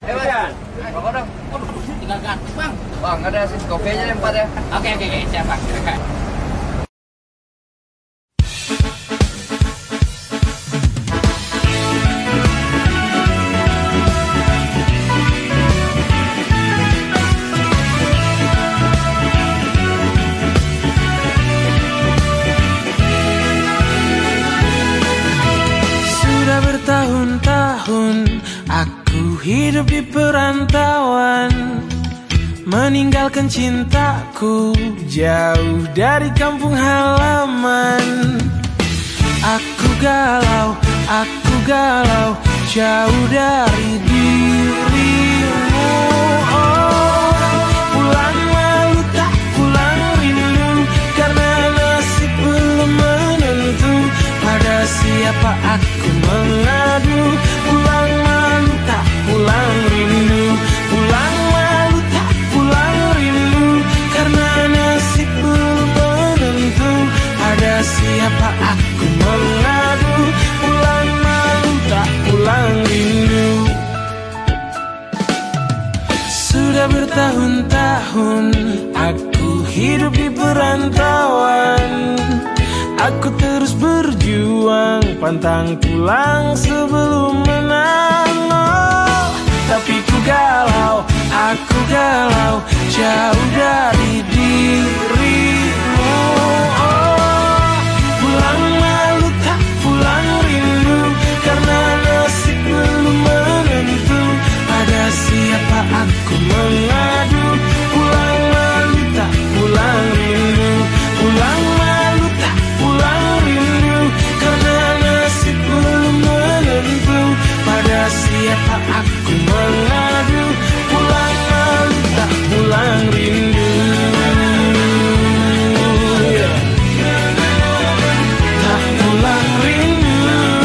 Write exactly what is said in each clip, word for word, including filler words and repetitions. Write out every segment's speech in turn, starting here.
Eh Bang, rokok dong. Waduh, tinggal ganti Bang. Bang, ada sis kopi aja deh empat ya. Oke oke oke, siap Bang. Silakan. Sudah bertahun-tahun aku hidup di perantauan, meninggalkan cintaku jauh dari kampung halaman. Aku galau, aku galau, jauh dari dirimu. Oh, pulang malu tak pulang rindu, karena nasib belum menentu. Pada siapa aku mengadu? Pulang malu tak pulang rindu, pulang malu tak pulang rindu, karena nasib belum menentu. Pada siapa aku mengadu? Pulang malu tak pulang rindu. Sudah bertahun-tahun aku hidup di perantauan, aku terus berjuang, pantang pulang sebelum menang. Oh, tapi ku galau, aku galau, jauh dari dirimu. Oh, pulang malu tak pulang rindu, karena nasib belum menentu. Pada siapa aku mengadu? Pulang malu tak pulang rindu, pulang malu tak pulang rindu, karena nasib belum menentu. Pada siapa aku mengadu? Pulang malu tak pulang rindu. Tak pulang rindu.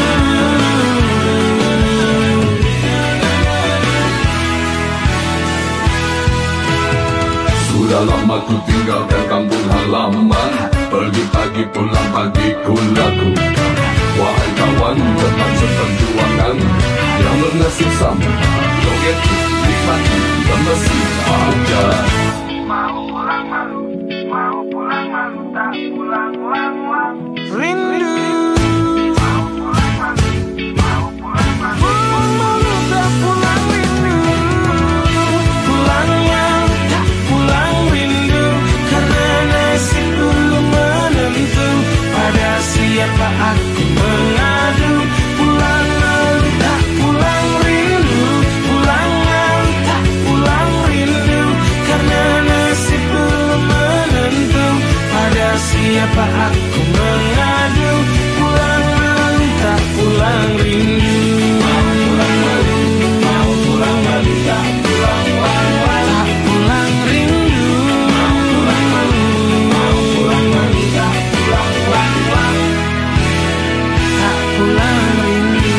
Sudah lama ku tinggalkan kampung halaman, pergi pagi pulang pagi ku lakukan. Wahai kawan teman seperjuangan yang bernasib sama, joget nikmati bermesin aja. Mau pulang malu, mau pulang malu, tak pulang lang lang rindu. Mau pulang malu, mau pulang malu, pulang malu tak pulang rindu. Pulang malu tak pulang rindu, karena nasib belum menentu. Pada siapa aku mengadu? Pulang malu tak pulang rindu, pulang malu tak pulang rindu, karena nasib belum menentu. Pada siapa aku mengadu? Pulang malu tak pulang rindu. Mau pulang malu, mau pulang malu, tak pulang lang lang, tak pulang rindu. Mau pulang malu, mau pulang malu, tak pulang lang lang, tak pulang rindu.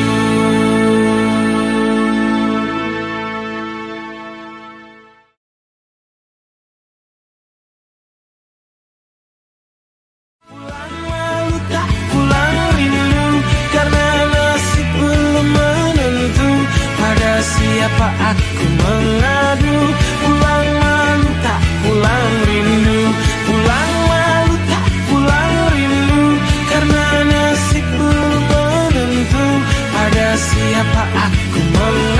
Pulang malu tak pulang rindu, karena nasib belum menentu. Pada siapa aku mengadu? Pulang malu tak pulang rindu, pulang malu tak pulang rindu, karena nasib belum menentu. Pada siapa aku mengadu?